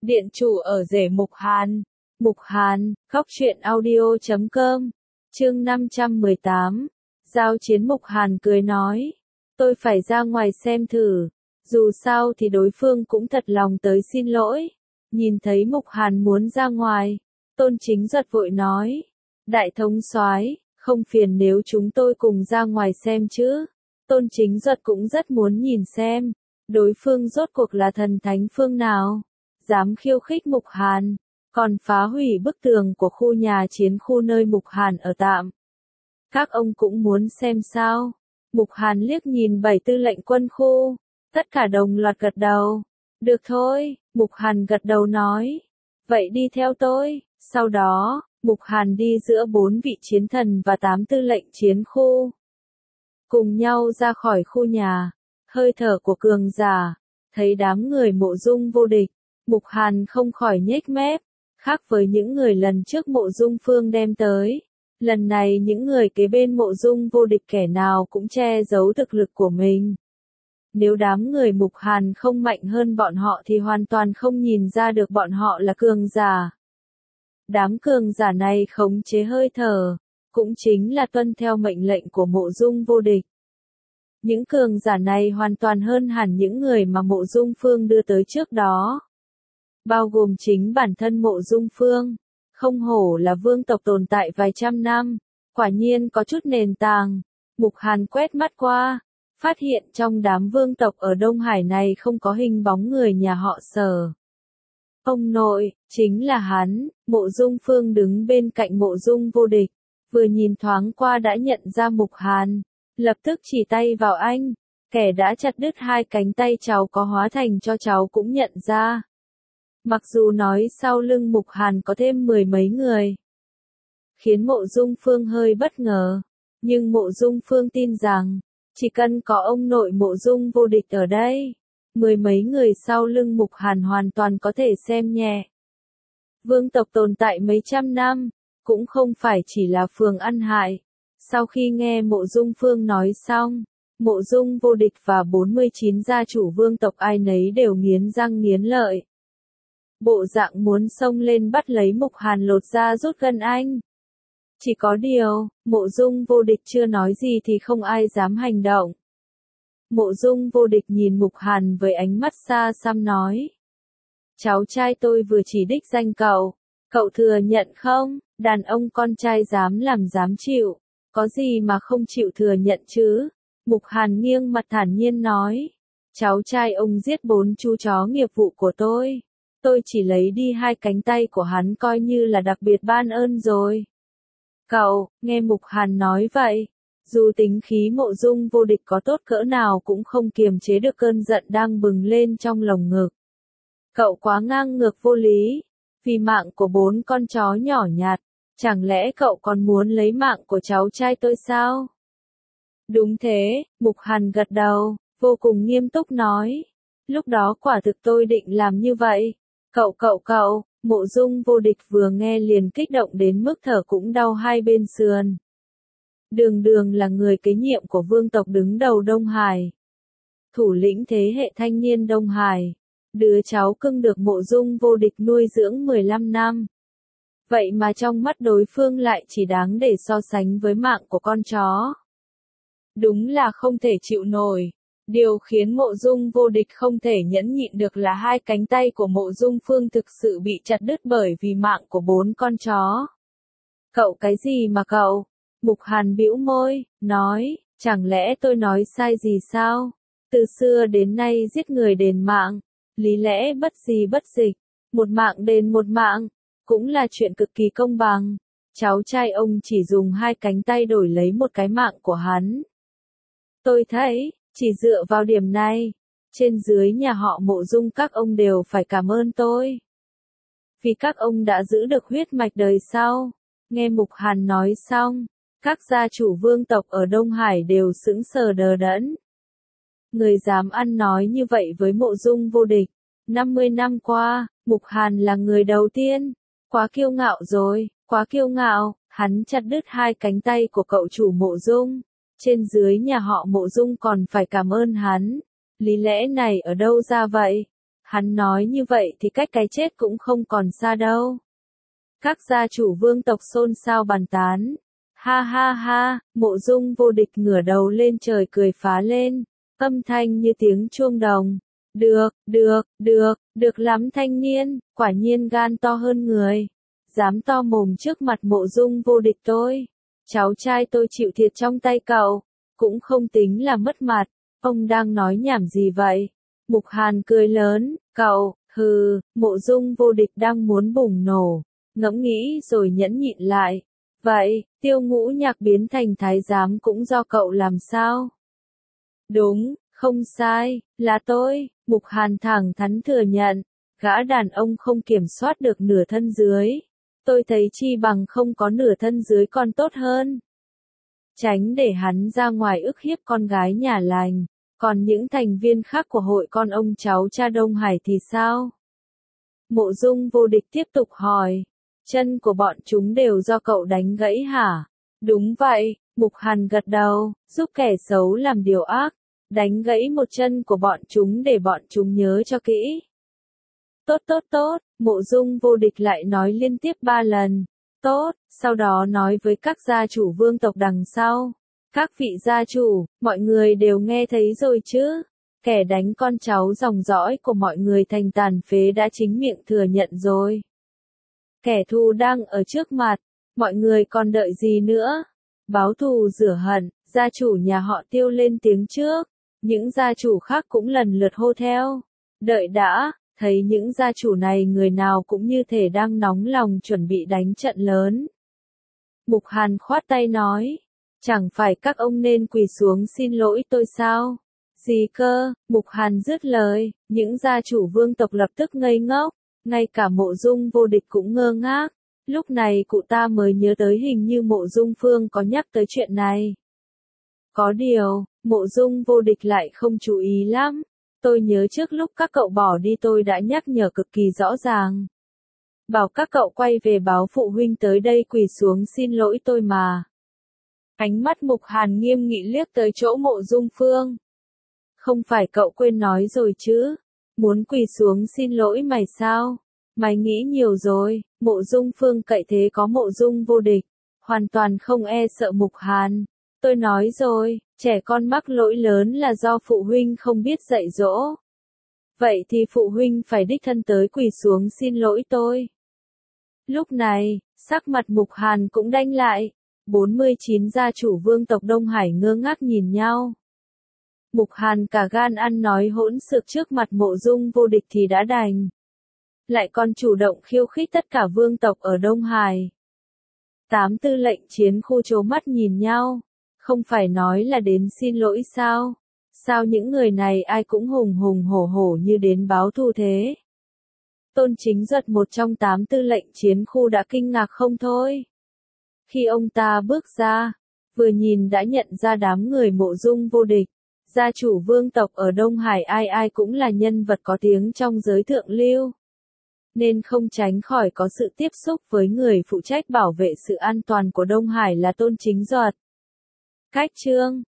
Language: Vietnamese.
Điện chủ ở rể Mục Hàn. Mục Hàn, Góc truyện audio.com. Chương 518. Giao chiến. Mục Hàn cười nói. Tôi phải ra ngoài xem thử. Dù sao thì đối phương cũng thật lòng tới xin lỗi. Nhìn thấy Mục Hàn muốn ra ngoài, Tôn Chính Duật vội nói. Đại thống soái, không phiền nếu chúng tôi cùng ra ngoài xem chứ. Tôn Chính Duật cũng rất muốn nhìn xem, đối phương rốt cuộc là thần thánh phương nào, dám khiêu khích Mục Hàn, còn phá hủy bức tường của khu nhà chiến khu nơi Mục Hàn ở tạm. Các ông cũng muốn xem sao? Mục Hàn liếc nhìn 7 tư lệnh quân khu, tất cả đồng loạt gật đầu. Được thôi, Mục Hàn gật đầu nói. Vậy đi theo tôi. Sau đó, Mục Hàn đi giữa 4 vị chiến thần và 8 tư lệnh chiến khu. Cùng nhau ra khỏi khu nhà, hơi thở của cường giả, thấy đám người Mộ Dung vô địch, Mục Hàn không khỏi nhếch mép, khác với những người lần trước Mộ Dung Phương đem tới. Lần này những người kế bên Mộ Dung vô địch kẻ nào cũng che giấu thực lực của mình. Nếu đám người Mục Hàn không mạnh hơn bọn họ thì hoàn toàn không nhìn ra được bọn họ là cường giả. Đám cường giả này khống chế hơi thở, cũng chính là tuân theo mệnh lệnh của Mộ Dung vô địch. Những cường giả này hoàn toàn hơn hẳn những người mà Mộ Dung Phương đưa tới trước đó. Bao gồm chính bản thân Mộ Dung Phương, không hổ là vương tộc tồn tại vài trăm năm, quả nhiên có chút nền tảng. Mục Hàn quét mắt qua, phát hiện trong đám vương tộc ở Đông Hải này không có hình bóng người nhà họ Sở. Ông nội, chính là hắn. Mộ Dung Phương đứng bên cạnh Mộ Dung vô địch, vừa nhìn thoáng qua đã nhận ra Mục Hàn, lập tức chỉ tay vào anh, kẻ đã chặt đứt 2 cánh tay cháu có hóa thành cho cháu cũng nhận ra. Mặc dù nói sau lưng Mục Hàn có thêm 10 mấy người, khiến Mộ Dung Phương hơi bất ngờ, nhưng Mộ Dung Phương tin rằng, chỉ cần có ông nội Mộ Dung vô địch ở đây, 10 mấy người sau lưng Mục Hàn hoàn toàn có thể xem nhẹ. Vương tộc tồn tại mấy trăm năm, cũng không phải chỉ là phường ăn hại. Sau khi nghe Mộ Dung Phương nói xong, Mộ Dung vô địch và 49 gia chủ vương tộc ai nấy đều nghiến răng nghiến lợi. Bộ dạng muốn xông lên bắt lấy Mục Hàn lột da rút gân anh. Chỉ có điều, Mộ Dung vô địch chưa nói gì thì không ai dám hành động. Mộ Dung vô địch nhìn Mục Hàn với ánh mắt xa xăm nói. Cháu trai tôi vừa chỉ đích danh cậu, cậu thừa nhận không? Đàn ông con trai dám làm dám chịu, có gì mà không chịu thừa nhận chứ? Mục Hàn nghiêng mặt thản nhiên nói. Cháu trai ông giết 4 chú chó nghiệp vụ của tôi chỉ lấy đi 2 cánh tay của hắn coi như là đặc biệt ban ơn rồi. Cậu, nghe Mục Hàn nói vậy, dù tính khí Mộ Dung vô địch có tốt cỡ nào cũng không kiềm chế được cơn giận đang bừng lên trong lồng ngực. Cậu quá ngang ngược vô lý, vì mạng của 4 con chó nhỏ nhặt, chẳng lẽ cậu còn muốn lấy mạng của cháu trai tôi sao? Đúng thế, Mục Hàn gật đầu, vô cùng nghiêm túc nói. Lúc đó quả thực tôi định làm như vậy. Cậu, Mộ Dung vô địch vừa nghe liền kích động đến mức thở cũng đau hai bên sườn. Đường là người kế nhiệm của vương tộc đứng đầu Đông Hải, thủ lĩnh thế hệ thanh niên Đông Hải, đứa cháu cưng được Mộ Dung vô địch nuôi dưỡng 15 năm. Vậy mà trong mắt đối phương lại chỉ đáng để so sánh với mạng của con chó. Đúng là không thể chịu nổi. Điều khiến Mộ Dung vô địch không thể nhẫn nhịn được là 2 cánh tay của Mộ Dung Phương thực sự bị chặt đứt bởi vì mạng của 4 con chó. Cậu cái gì mà cậu? Mục Hàn bĩu môi, nói, chẳng lẽ tôi nói sai gì sao? Từ xưa đến nay giết người đền mạng, lý lẽ bất di bất dịch, một mạng đền một mạng, cũng là chuyện cực kỳ công bằng. Cháu trai ông chỉ dùng 2 cánh tay đổi lấy một cái mạng của hắn. Tôi thấy, chỉ dựa vào điểm này, trên dưới nhà họ Mộ Dung các ông đều phải cảm ơn tôi. Vì các ông đã giữ được huyết mạch đời sau. Nghe Mục Hàn nói xong, các gia chủ vương tộc ở Đông Hải đều sững sờ đờ đẫn. Người dám ăn nói như vậy với Mộ Dung vô địch. 50 năm qua, Mục Hàn là người đầu tiên. Quá kiêu ngạo rồi, quá kiêu ngạo. Hắn chặt đứt 2 cánh tay của cậu chủ Mộ Dung. Trên dưới nhà họ Mộ Dung còn phải cảm ơn hắn. Lý lẽ này ở đâu ra vậy? Hắn nói như vậy thì cách cái chết cũng không còn xa đâu. Các gia chủ vương tộc xôn xao bàn tán. Ha ha ha, Mộ Dung Vô Địch ngửa đầu lên trời cười phá lên, âm thanh như tiếng chuông đồng. Được lắm thanh niên, quả nhiên gan to hơn người. Dám to mồm trước mặt Mộ Dung Vô Địch tôi. Cháu trai tôi chịu thiệt trong tay cậu, cũng không tính là mất mặt. Ông đang nói nhảm gì vậy? Mục Hàn cười lớn, cậu, hừ, Mộ Dung Vô Địch đang muốn bùng nổ, ngẫm nghĩ rồi nhẫn nhịn lại. Vậy, Tiêu Ngũ Nhạc biến thành thái giám cũng do cậu làm sao? Đúng, không sai, là tôi, Mục Hàn thẳng thắn thừa nhận, gã đàn ông không kiểm soát được nửa thân dưới. Tôi thấy chi bằng không có nửa thân dưới còn tốt hơn. Tránh để hắn ra ngoài ức hiếp con gái nhà lành. Còn những thành viên khác của hội con ông cháu cha Đông Hải thì sao? Mộ Dung Vô Địch tiếp tục hỏi. Chân của bọn chúng đều do cậu đánh gãy hả? Đúng vậy, Mục Hàn gật đầu, giúp kẻ xấu làm điều ác. Đánh gãy một chân của bọn chúng để bọn chúng nhớ cho kỹ. Tốt, Mộ Dung Vô Địch lại nói liên tiếp 3 lần. Tốt, sau đó nói với các gia chủ vương tộc đằng sau. Các vị gia chủ, mọi người đều nghe thấy rồi chứ? Kẻ đánh con cháu dòng dõi của mọi người thành tàn phế đã chính miệng thừa nhận rồi. Kẻ thù đang ở trước mặt, mọi người còn đợi gì nữa? Báo thù rửa hận, gia chủ nhà họ Tiêu lên tiếng trước, những gia chủ khác cũng lần lượt hô theo. Đợi đã, thấy những gia chủ này người nào cũng như thể đang nóng lòng chuẩn bị đánh trận lớn. Mục Hàn khoát tay nói. Chẳng phải các ông nên quỳ xuống xin lỗi tôi sao? Gì cơ? Mục Hàn dứt lời, những gia chủ vương tộc lập tức ngây ngốc, ngay cả Mộ Dung Vô Địch cũng ngơ ngác. Lúc này cụ ta mới nhớ tới hình như Mộ Dung Phương có nhắc tới chuyện này. Có điều, Mộ Dung Vô Địch lại không chú ý lắm. Tôi nhớ trước lúc các cậu bỏ đi tôi đã nhắc nhở cực kỳ rõ ràng. Bảo các cậu quay về báo phụ huynh tới đây quỳ xuống xin lỗi tôi mà. Ánh mắt Mục Hàn nghiêm nghị liếc tới chỗ Mộ Dung Phương. Không phải cậu quên nói rồi chứ? Muốn quỳ xuống xin lỗi mày sao? Mày nghĩ nhiều rồi, Mộ Dung Phương cậy thế có Mộ Dung Vô Địch. Hoàn toàn không e sợ Mục Hàn. Tôi nói rồi, trẻ con mắc lỗi lớn là do phụ huynh không biết dạy dỗ. Vậy thì phụ huynh phải đích thân tới quỳ xuống xin lỗi tôi. Lúc này, sắc mặt Mục Hàn cũng đanh lại. 49 gia chủ vương tộc Đông Hải ngơ ngác nhìn nhau. Mục Hàn cả gan ăn nói hỗn xược trước mặt Mộ Dung Vô Địch thì đã đành. Lại còn chủ động khiêu khích tất cả vương tộc ở Đông Hải. 8 tư lệnh chiến khu trố mắt nhìn nhau. Không phải nói là đến xin lỗi sao? Sao những người này ai cũng hùng hùng hổ hổ như đến báo thù thế? Tôn Chính Duật một trong 8 tư lệnh chiến khu đã kinh ngạc không thôi. Khi ông ta bước ra, vừa nhìn đã nhận ra đám người Mộ Dung Vô Địch. Gia chủ vương tộc ở Đông Hải ai ai cũng là nhân vật có tiếng trong giới thượng lưu. Nên không tránh khỏi có sự tiếp xúc với người phụ trách bảo vệ sự an toàn của Đông Hải là Tôn Chính Duật. Cách chương